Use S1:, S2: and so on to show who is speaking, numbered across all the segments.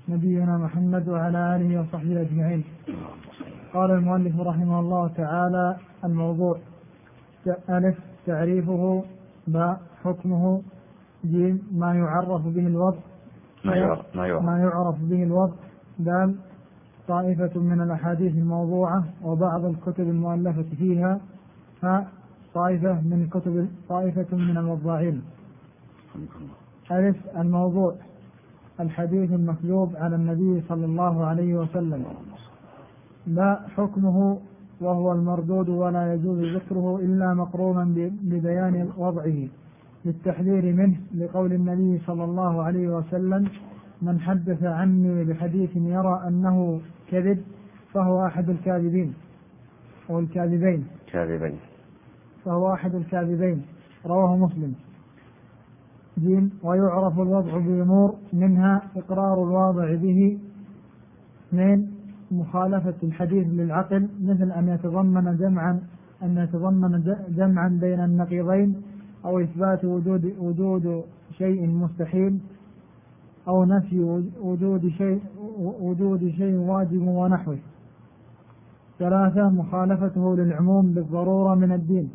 S1: نبينا محمد وعلى آله وصحبه أجمعين. قال المؤلف رحمه الله تعالى: الموضوع: ألف تعريفه، باء حكمه، جيم ما يعرف به الوضع دال طائفة من الأحاديث الموضوعة وبعض الكتب المؤلفة فيها، طائفة من الوضاعين. ألف الموضوع: الحديث المكذوب على النبي صلى الله عليه وسلم. باء حكمه، وهو المردود ولا يجوز ذكره إلا مقرونا ببيان وضعه للتحذير منه، لقول النبي صلى الله عليه وسلم: من حدث عني بحديث يرى أنه كذب فهو أحد الكاذبين أو الكاذبين فهو أحد الكاذبين، رواه مسلم. جيم ويعرف الوضع بأمور، منها إقرار الواضع به. 2 مخالفة الحديث للعقل، مثل أن يتضمن جمعا بين النقيضين، أو إثبات وجود شيء مستحيل، أو نفي وجود شيء واجب ونحوه. 3 مخالفته للعموم بالضرورة من الدين،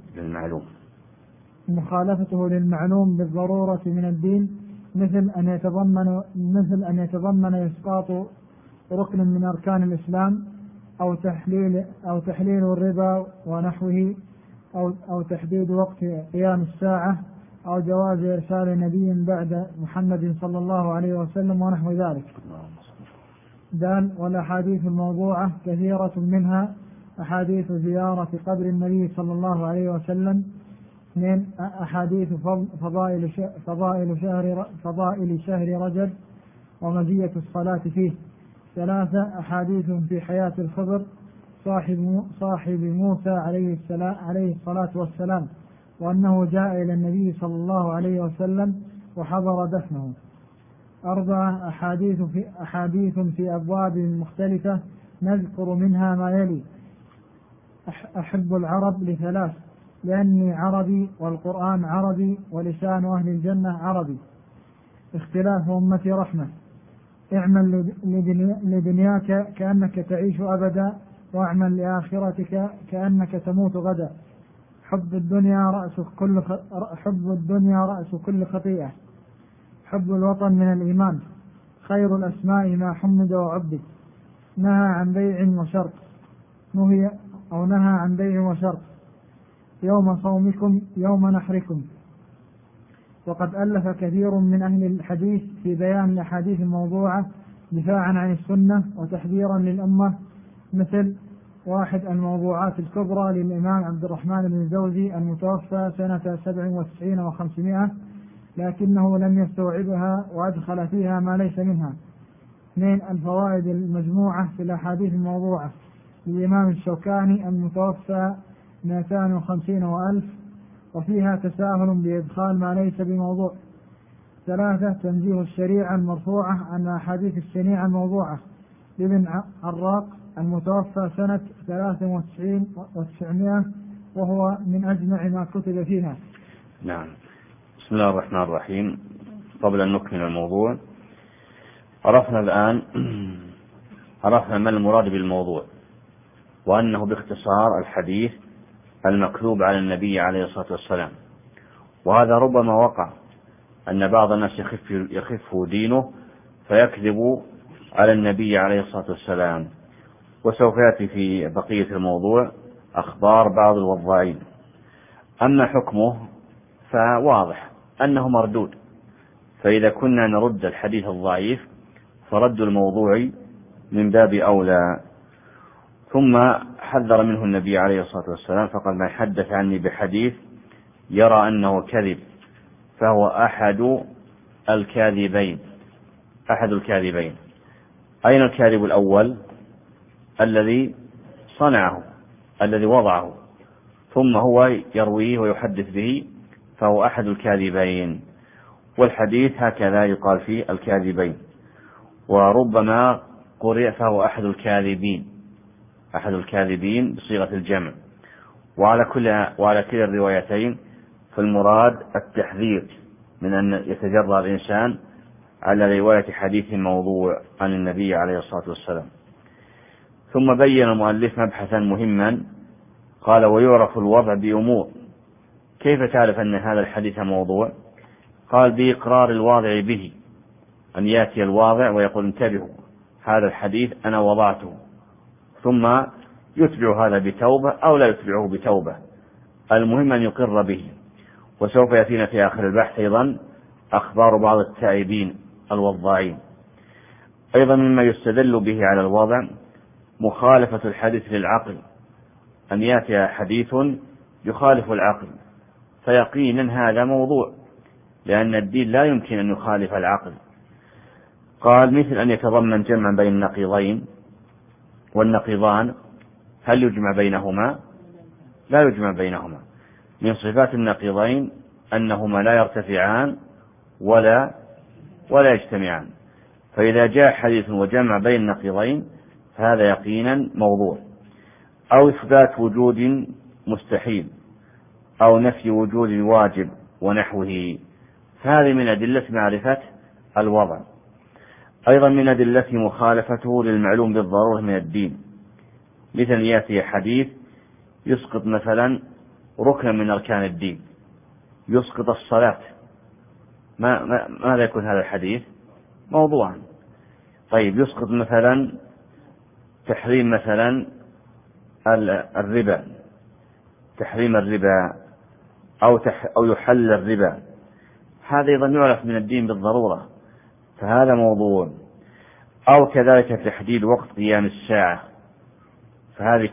S1: مخالفته للمعلوم بالضرورة من الدين، مثل أن يتضمن إسقاط ركن من أركان الإسلام، أو تحليل الربا ونحوه، أو تحديد وقت قيام الساعة، أو جواز إرسال نبي بعد محمد صلى الله عليه وسلم ونحو ذلك. دال والأحاديث الموضوعة كثيرة، منها أحاديث زيارة قبر النبي صلى الله عليه وسلم. 2 أحاديث فضائل شهر رجب ومزية الصلاة فيه. 3 أحاديث في حياة الخضر صاحب موسى عليه الصلاة والسلام، وأنه جاء إلى النبي صلى الله عليه وسلم وحضر دفنه. 4 أحاديث في أبواب مختلفة، نذكر منها ما يلي: أحب العرب ل3، لأني عربي والقرآن عربي ولسان أهل الجنة عربي. اختلاف أمتي رحمة، اعمل لدنياك كأنك تعيش أبدا، واعمل لآخرتك كأنك تموت غدا. حب الدنيا رأس كل خطيئة. حب الوطن من الإيمان. خير الأسماء ما حمد وعبد. نهى عن بيع وشرط. يوم صومكم يوم نحركم. وقد ألف كثير من أهل الحديث في بيان الأحاديث الموضوعة دفاعا عن السنة وتحذيرا للأمة، مثل 1 الموضوعات الكبرى للإمام عبد الرحمن بن الجوزي المتوفى سنة 97 و500، لكنه لم يستوعبها وأدخل فيها ما ليس منها. 2 الفوائد المجموعة في الأحاديث الموضوعة للإمام الشوكاني المتوفى 250 و1000، وفيها تساهل بإدخال ما ليس بموضوع. 3 تنزيه الشريعة المرفوعة عن أحاديث الشنيعة الموضوعة لابن عراق المتوفى سنة 93 و900، وهو من أجمع ما كتب فيها.
S2: نعم. بسم الله الرحمن الرحيم. قبل أن نكمل الموضوع، عرفنا ما المراد بالموضوع، وأنه باختصار الحديث المكذوب على النبي عليه الصلاة والسلام. وهذا ربما وقع أن بعض الناس يخف دينه فيكذب على النبي عليه الصلاة والسلام. وسوف يأتي في بقية الموضوع أخبار بعض الوضاعين. أما حكمه فواضح أنه مردود، فإذا كنا نرد الحديث الضعيف فرد الموضوع من باب أولى. ثم حذر منه النبي عليه الصلاة والسلام فقال: من حدث عني بحديث يرى أنه كذب فهو أحد الكاذبين. أين الكاذب الأول؟ الذي صنعه، الذي وضعه، ثم هو يرويه ويحدث به، فهو أحد الكاذبين. والحديث هكذا يقال فيه الكاذبين، وربما قرئ فهو أحد الكاذبين بصيغة الجمع. وعلى كل الروايتين فالمراد التحذير من أن يتجرأ الإنسان على رواية حديث موضوع عن النبي عليه الصلاة والسلام. ثم بين المؤلف مبحثا مهما، قال: ويعرف الوضع بأمور. كيف تعرف أن هذا الحديث موضوع؟ قال: بإقرار الواضع به، أن يأتي الواضع ويقول: انتبهوا، هذا الحديث أنا وضعته، ثم يتبع هذا بتوبة أو لا يتبعه بتوبة، المهم أن يقر به. وسوف يأتينا في آخر البحث أيضا أخبار بعض التائبين الوضاعين. أيضا مما يستدل به على الوضع مخالفة الحديث للعقل، أن يأتي حديث يخالف العقل، فيقينا هذا موضوع، لأن الدين لا يمكن أن يخالف العقل. قال: مثل أن يتضمن جمعا بين النقيضين، والنقيضان هل يجمع بينهما؟ لا يجمع بينهما. من صفات النقيضين أنهما لا يرتفعان ولا يجتمعان، فإذا جاء حديث وجمع بين النقيضين فهذا يقينا موضوع. أو إثبات وجود مستحيل، أو نفي وجود واجب ونحوه، هذه من أدلة معرفة الوضع. أيضا من أدلة مخالفته للمعلوم بالضرورة من الدين، مثل يأتي حديث يسقط مثلا ركنا من أركان الدين، يسقط الصلاة، ماذا يكون هذا الحديث؟ موضوعا. طيب، يسقط مثلا تحريم مثلا الربا، تحريم الربا، أو يحل الربا، هذا أيضا يعرف من الدين بالضرورة، فهذا موضوع. أو كذلك تحديد وقت قيام الساعة، فهذه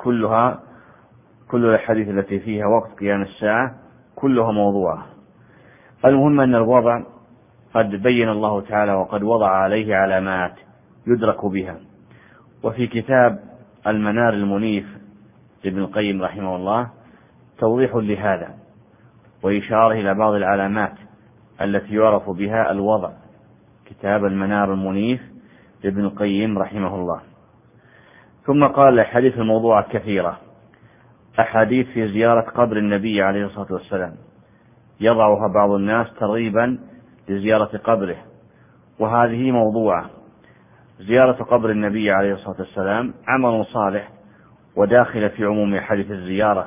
S2: كل الحديث التي فيها وقت قيام الساعة كلها موضوعة. المهم أن الوضع قد بين الله تعالى وقد وضع عليه علامات يدرك بها. وفي كتاب المنار المنيف لابن القيم رحمه الله توضيح لهذا، وإشارة إلى بعض العلامات التي يعرف بها الوضع، كتاب المنار المنيف لابن القيم رحمه الله. ثم قال: الأحاديث الموضوعة كثيرة، أحاديث في زيارة قبر النبي عليه الصلاة والسلام يضعها بعض الناس ترغيبا لزيارة قبره، وهذه موضوعة. زيارة قبر النبي عليه الصلاة والسلام عمل صالح وداخل في عموم حديث الزيارة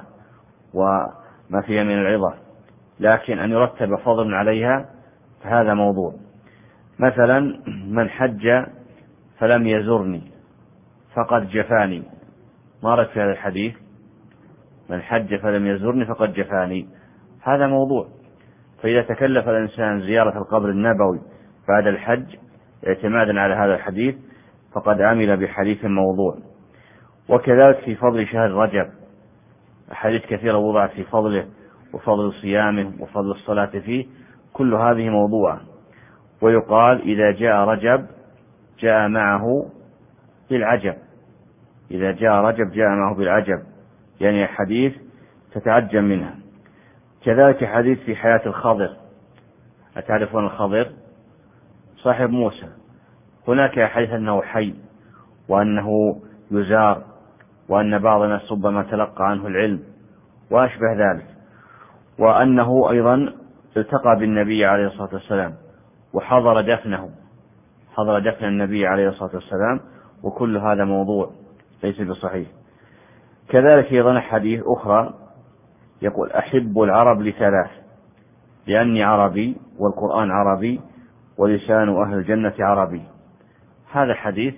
S2: وما فيها من العظة، لكن أن يرتب فضل عليها فهذا موضوع. مثلا: من حج فلم يزرني فقد جفاني، ما رأيك في هذا الحديث؟ من حج فلم يزرني فقد جفاني، هذا موضوع. فإذا تكلف الإنسان زيارة القبر النبوي بعد الحج اعتمادا على هذا الحديث فقد عمل بحديث موضوع. وكذلك في فضل شهر رجب، أحاديث كثيرة وضعت في فضله وفضل صيامه وفضل الصلاة فيه، كل هذه موضوعة. ويقال: إذا جاء رجب جاء معه بالعجب، إذا جاء رجب جاء معه بالعجب، يعني حديث تتعجب منها. كذلك حديث في حياة الخضر، أتعرفون الخضر صاحب موسى؟ هناك حديث أنه حي، وأنه يزار، وأن بعض الناس ربما تلقى عنه العلم وأشبه ذلك، وأنه أيضا التقى بالنبي عليه الصلاة والسلام وحضر دفنه، حضر دفن النبي عليه الصلاة والسلام، وكل هذا موضوع ليس بصحيح. كذلك أيضا حديث أخرى يقول: أحب العرب لثلاث، لأني عربي والقرآن عربي ولسان أهل الجنة عربي، هذا حديث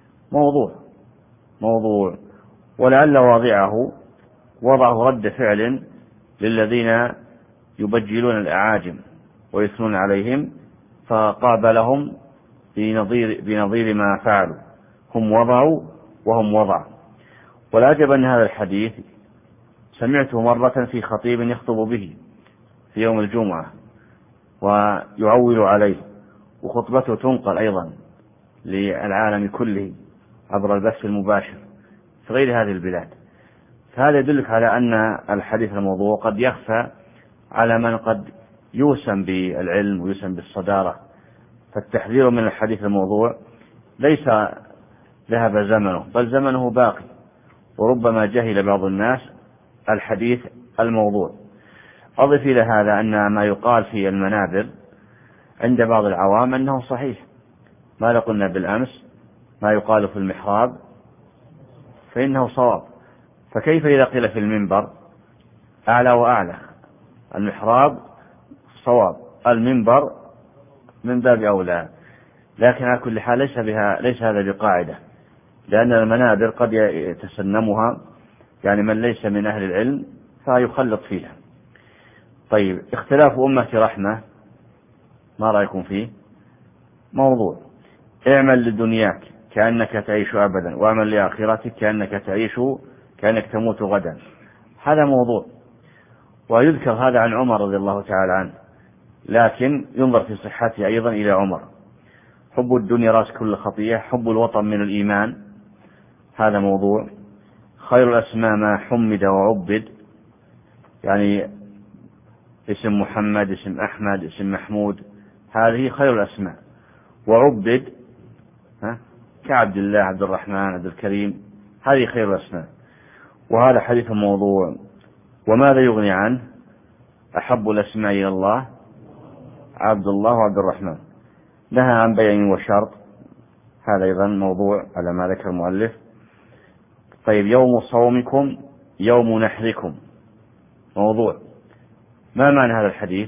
S2: موضوع، ولعل واضعه وضعه رد فعل للذين يبجلون الأعاجم ويثنون عليهم، فقابلهم بنظير ما فعلوا، هم وضعوا وهم وضع. والعجب أن هذا الحديث سمعته مرة في خطيب يخطب به في يوم الجمعة ويعول عليه، وخطبته تنقل أيضا للعالم كله عبر البث المباشر في غير هذه البلاد. فهذا يدلك على أن الحديث الموضوع قد يخفى على من قد يوسم بالعلم ويوسم بالصدارة. فالتحذير من الحديث الموضوع ليس ذهب زمنه، بل زمنه باقي، وربما جهل بعض الناس الحديث الموضوع. أضف إلى هذا أن ما يقال في المنابر عند بعض العوام أنه صحيح، ماذا قلنا بالأمس؟ ما يقال في المحراب فإنه صواب. فكيف إذا قيل في المنبر؟ أعلى وأعلى. المحراب صواب، المنبر من باب أولى. لكن على كل حال ليس هذا بقاعدة، لأن المنابر قد يتسنمها يعني من ليس من أهل العلم فيخلط فيها. طيب، اختلاف أمة رحمة، ما رأيكم فيه؟ موضوع. اعمل لدنياك كأنك تعيش أبدا، واعمل لآخرتك كأنك تموت غدا. هذا موضوع، ويذكر هذا عن عمر رضي الله تعالى عنه، لكن ينظر في صحته أيضا إلى عمر. حب الدنيا رأس كل خطيئة، حب الوطن من الإيمان، هذا موضوع. خير الأسماء ما حمد وعبد، يعني اسم محمد، اسم أحمد، اسم محمود، هذه خير الأسماء. وعبد كعبد الله، عبد الرحمن، عبد الكريم، هذه خير الأسماء. وهذا حديث موضوع. وماذا يغني عنه؟ أحب الأسماء إلى الله عبد الله وعبد الرحمن. نهى عن بيع وشرط، هذا أيضا موضوع على ما ذكر المؤلف. طيب، يوم صومكم يوم نحركم، موضوع. ما معنى هذا الحديث؟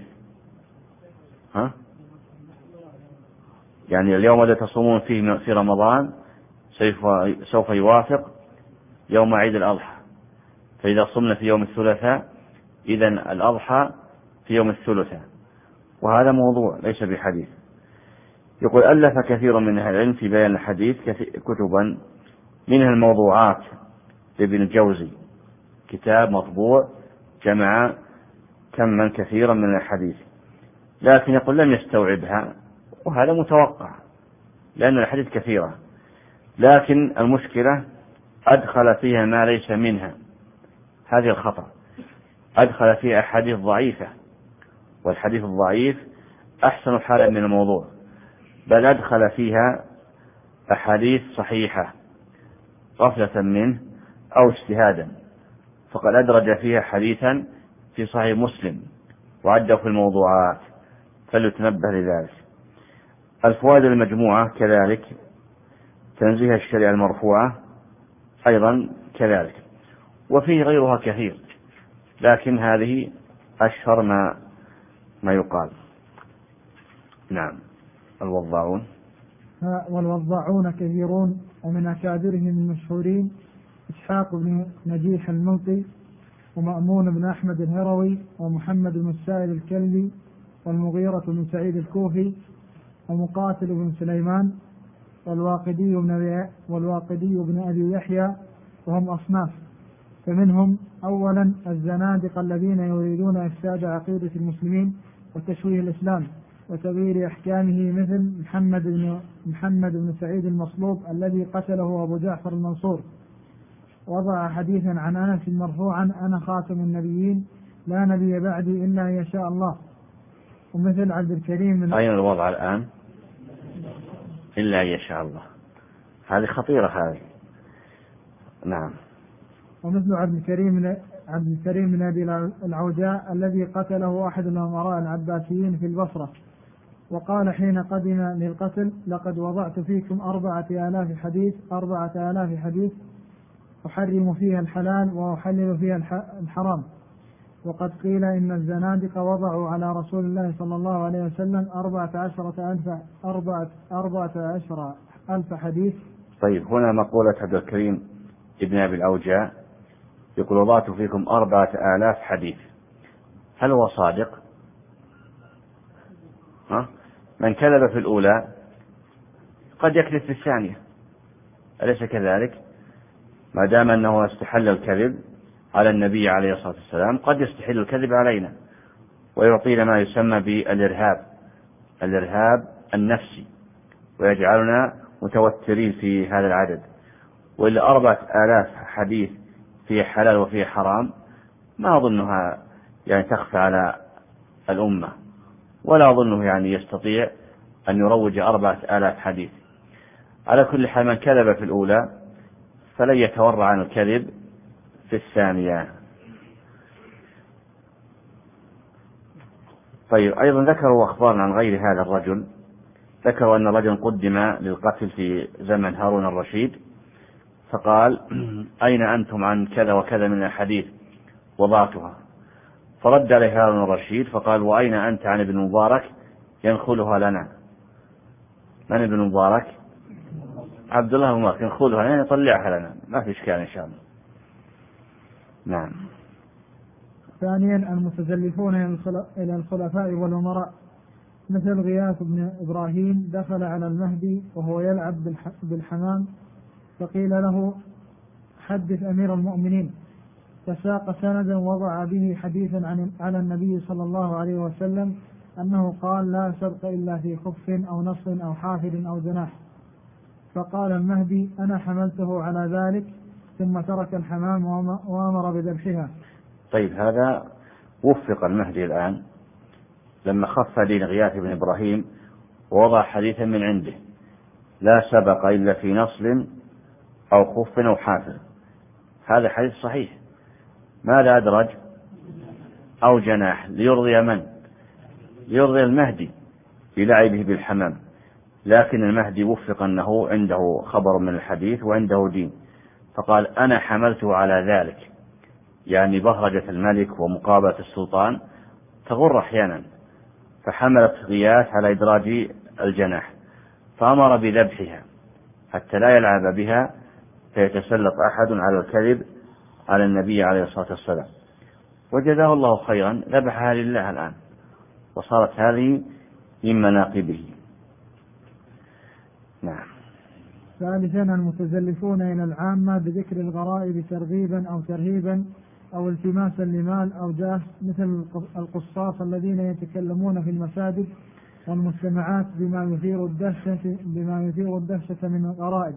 S2: يعني اليوم الذي تصومون فيه في رمضان سوف يوافق يوم عيد الأضحى، فإذا صمنا في يوم الثلاثاء إذن الأضحى في يوم الثلاثاء. وهذا موضوع ليس بحديث. يقول ألف كثير من أهل العلم في بيان الحديث كتبا، منها الموضوعات لابن الجوزي، كتاب مطبوع جمع كما كثيرا من الحديث، لكن يقول لم يستوعبها، وهذا متوقع لأن الحديث كثيرة، لكن المشكلة أدخل فيها ما ليس منها، هذه الخطأ. أدخل فيها أحاديث ضعيفة، والحديث الضعيف أحسن حالا من الموضوع، بل أدخل فيها أحاديث صحيحة غفلة منه أو اجتهادا، فقد أدرج فيها حديثا في صحيح مسلم وعده في الموضوعات، فليتنبه لذلك. الفوائد المجموعة كذلك، تنزيه الشريعة المرفوعة أيضا كذلك، وفيه غيرها كثير، لكن هذه أشهر ما يقال. نعم. الوضاعون.
S1: والوضاعون كثيرون، ومن أكابرهم المشهورين إسحاق بن نجيح الملقي، ومأمون بن أحمد الهروي، ومحمد بن السائل الكلبي، والمغيرة بن سعيد الكوفي، ومقاتل بن سليمان، والواقدي بن أبي يحيى، وهم أصناف. فمنهم أولا الزنادقة الذين يريدون إفساد عقيدة المسلمين وتشويه الإسلام وتغيير أحكامه، مثل محمد بن سعيد المصلوب الذي قتله أبو جعفر المنصور، وضع حديثا عن أنس مرفوعا: أنا خاتم النبيين لا نبي بعدي إلا أن يشاء الله. ومثل عبد الكريم
S2: أين الوضع الآن؟ إلا أن يشاء الله، هذه خطيرة هذه. نعم.
S1: ومثل عبد الكريم بن أبي العوجاء الذي قتله أحد الأمراء العباسيين في البصرة، وقال حين قدم للقتل: لقد وضعت فيكم 4000 حديث أحرم فيها الحلال وأحلل فيها الحرام، وقد قيل إن الزنادقة وضعوا على رسول الله صلى الله عليه وسلم 14,000 حديث.
S2: طيب، هنا مقولة عبد الكريم ابن أبي الأوجاع، يقول وضعت فيكم 4000 حديث، هل هو صادق؟ من كذب في الأولى قد يكذب في الثانية، أليس كذلك؟ ما دام أنه استحل الكذب على النبي عليه الصلاة والسلام، قد يستحل الكذب علينا ويعطينا ما يسمى بالإرهاب النفسي، ويجعلنا متوترين في هذا العدد. وإلا 4000 حديث فيه حلال وفيه حرام ما أظنها يعني تخفى على الأمة، ولا أظنه يعني يستطيع أن يروج 4000 حديث. على كل حال، من كذب في الأولى فلن يتورع عن الكذب في الثانية. طيب، أيضا ذكروا أخبارا عن غير هذا الرجل، ذكروا أن رجلا قدم للقتل في زمن هارون الرشيد، فقال أين أنتم عن كذا وكذا من الحديث وضعتها؟ فرد عليه هارون الرشيد فقال وأين أنت عن ابن مبارك ينخلها لنا؟ من ابن مبارك؟ عبد الله بن مبارك، ينخلها لنا يطلعها لنا، ما في إشكال إن شاء الله. نعم.
S1: ثانيا المتزلفون إلى الخلفاء والأمراء، مثل غياث بن إبراهيم دخل على المهدي وهو يلعب بالحمام، فقيل له حدث أمير المؤمنين، فساق سندا وضع به حديثا على النبي صلى الله عليه وسلم أنه قال لا سبق إلا في خف أو نص أو حافر أو جناح. فقال المهدي أنا حملته على ذلك، ثم ترك الحمام وأمر بذبحها.
S2: طيب، هذا وفق المهدي الآن لما خف دين غياث بن إبراهيم ووضع حديثا من عنده لا سبق إلا في نصل أو خف أو حافر. هذا حديث صحيح، ماذا أدرج؟ أو جناح، ليرضي من؟ ليرضي المهدي بلعبه بالحمام. لكن المهدي وفق أنه عنده خبر من الحديث وعنده دين، فقال أنا حملته على ذلك، يعني بهرجة الملك ومقابلة السلطان تغر أحيانا، فحملت غياث على إدراج الجناح، فأمر بذبحها حتى لا يلعب بها فيتسلط أحد على الكذب على النبي عليه الصلاة والسلام، وجزاه الله خيرا، ذبحها لله الآن، وصارت هذه من مناقبه. نعم.
S1: ثالثا المتزلفون إلى العامة بذكر الغرائب ترغيبا أو ترهيبا أو التماسا لمال أو جاه، مثل القصاص الذين يتكلمون في المساجد والمجتمعات بما يثير الدهشة من الغرائب.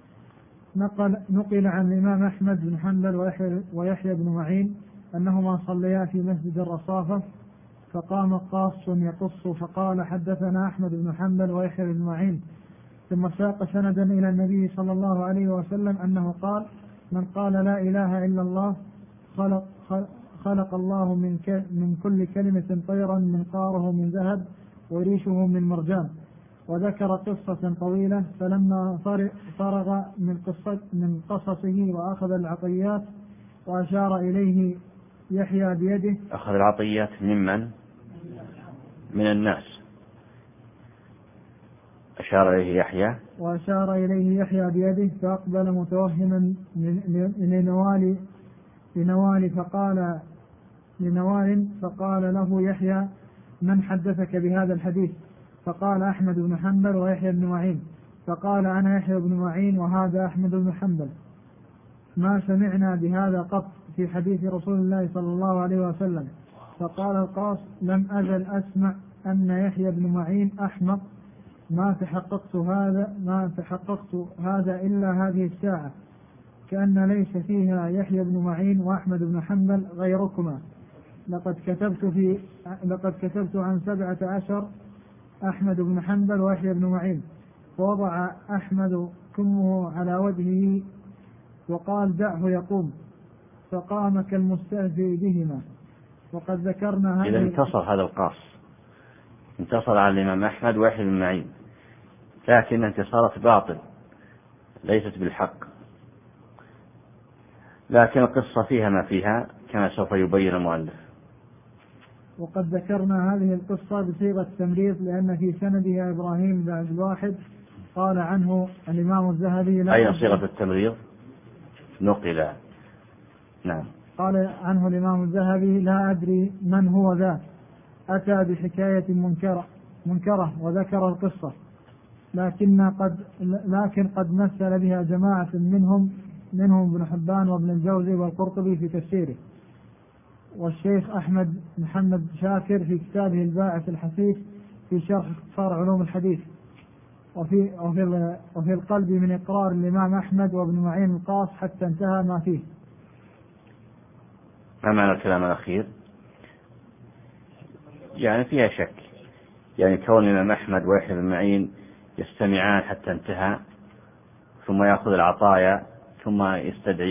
S1: نقل عن الإمام أحمد بن حنبل ويحيى بن معين أنهما صليا في مسجد الرصافة، فقام قاص يقص فقال حدثنا أحمد بن حنبل ويحيى بن معين، ثم ساق سندا إلى النبي صلى الله عليه وسلم أنه قال من قال لا إله إلا الله خلق الله من كل كلمة طيرا منقاره من ذهب وريشه من مرجان. وذكر قصة طويلة، فلما فرغ من قصصه وأخذ العطيات وأشار إليه يحيى بيده.
S2: أخذ العطيات ممن؟ من الناس. أشار إليه يحيى بيده، فأقبل متوهما لنوال فقال له يحيى من حدثك بهذا الحديث؟ فقال أحمد بن حنبل ويحيى بن معين. فقال أنا يحيى بن معين وهذا أحمد بن حنبل، ما سمعنا بهذا قط في حديث رسول الله صلى الله عليه وسلم. فقال القاص لم أزل أسمع أن يحيى بن معين أحمق، ما تحققت هذا إلا هذه الساعة، كأن ليس فيها يحيى بن معين وأحمد بن حنبل غيركما. لقد كتبت عن 17 أحمد بن حنبل ويحيى بن معين. فوضع أحمد كمه على وجهه وقال دعه يقوم، فقام كالمستهزئ بهما. وقد ذكرنا إذا انتصر هذا القاص، انتصر على الإمام أحمد ويحيى بن معين، لكن انتصارات باطل ليست بالحق، لكن القصة فيها ما فيها كما سوف يبين المؤلف.
S1: وقد ذكرنا هذه القصة بصيغة تمريض، لأن في سندها إبراهيم بن عبد الواحد قال عنه الإمام الذهبي
S2: أي صيغة التمريض نقل؟ نعم.
S1: قال عنه الإمام الذهبي لا أدري من هو ذا، أتى بحكاية منكرة وذكر القصة، لكن قد مثل بها جماعة منهم ابن حبان وابن الجوزي والقرطبي في تفسيره، والشيخ أحمد محمد شاكر في كتابه الباعث الحثيث في شرح اختصار علوم الحديث، وفي القلب من إقرار الإمام أحمد وابن معين القاص حتى انتهى ما فيه.
S2: ما معنى الكلام الأخير؟ يعني فيها شك، يعني كون الإمام أحمد ويحيى بن معين يستمعان حتى انتهى ثم يأخذ العطايا ثم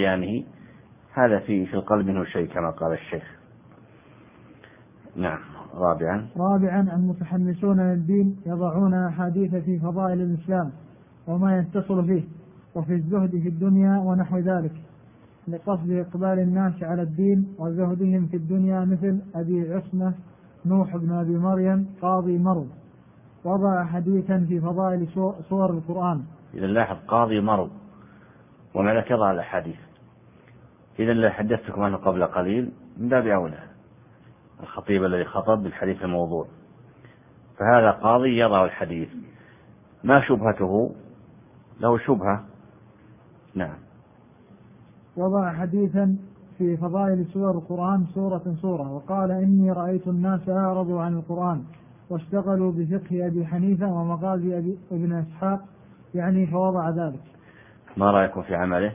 S2: يستدعيانه، هذا في القلب منه شيء كما قال الشيخ. نعم.
S1: رابعا المتحمسون للدين يضعون أحاديث في فضائل الإسلام وما يتصل فيه وفي الزهد في الدنيا ونحو ذلك لقصد إقبال الناس على الدين وزهدهم في الدنيا، مثل أبي عصمة نوح بن أبي مريم قاضي مرو وضع حديثا في فضائل سور القرآن.
S2: إذا لاحظ قاضي مرو ومع ذلك يضع الأحاديث. إذا اللي حدثتكم عنه قبل قليل من باب أولى الخطيب الذي خطب بالحديث الموضوع، فهذا قاضي يضع الحديث. ما شبهته؟ له شبهة. نعم.
S1: وضع حديثا في فضائل سور القرآن سورة وقال إني رأيت الناس أعرضوا عن القرآن واشتغلوا بفقه أبي حنيفة ومغازي ابن إسحاق، يعني فوضع ذلك.
S2: ما رأيكم في عمله؟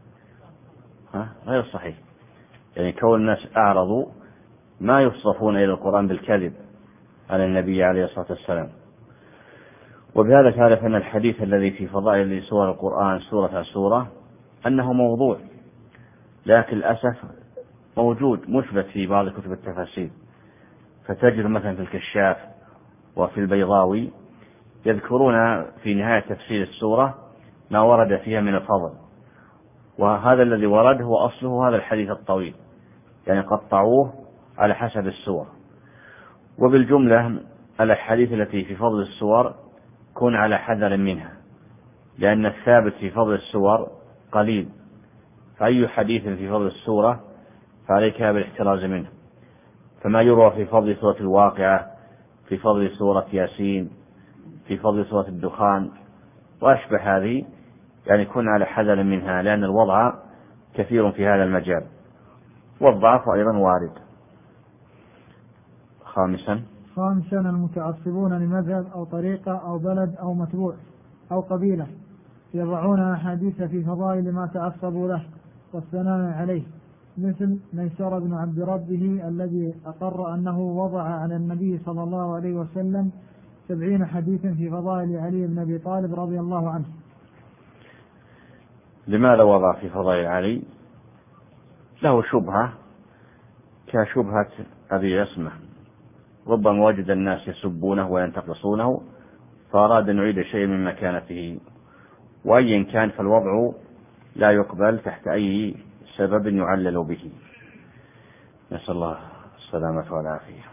S2: غير صحيح. يعني كون الناس أعرضوا ما يصرفون إلى القرآن بالكذب على النبي عليه الصلاة والسلام. وبهذا تعرف أن الحديث الذي في فضائل سور القرآن سورة أنه موضوع، لكن للأسف موجود مثبت في بعض كتب التفاسير، فتجد مثلا في الكشاف وفي البيضاوي يذكرون في نهاية تفسير السورة ما ورد فيها من الفضل، وهذا الذي ورد هو أصله هذا الحديث الطويل، يعني قطعوه على حسب السور. وبالجملة الأحاديث التي في فضل السور كن على حذر منها، لأن الثابت في فضل السور قليل، فأي حديث في فضل السورة فعليك بالاحتراز منه. فما يروى في فضل سورة الواقعة، في فضل سورة ياسين، في فضل سورة الدخان وأشبه هذه، يعني كن على حذر منها، لأن الوضع كثير في هذا المجال والضعف أيضا وارد. خامسا
S1: المتعصبون لمذهب أو طريقة أو بلد أو متبوع أو قبيلة يضعون أحاديث في فضائل ما تعصبوا له والثناء عليه، مثل ميسر بن عبد ربه الذي أقر أنه وضع على النبي صلى الله عليه وسلم 70 حديثا في فضائل علي بن أبي طالب رضي الله عنه.
S2: لماذا وضع في فضائل علي؟ له شبهة كشبهة أبي عصمة، ربما وجد الناس يسبونه وينتقصونه فأراد أن يعيد شيء من مكانته، وأيا كان فالوضع لا يقبل تحت أي سبب يعلل به. نسأل الله السلامة والعافية.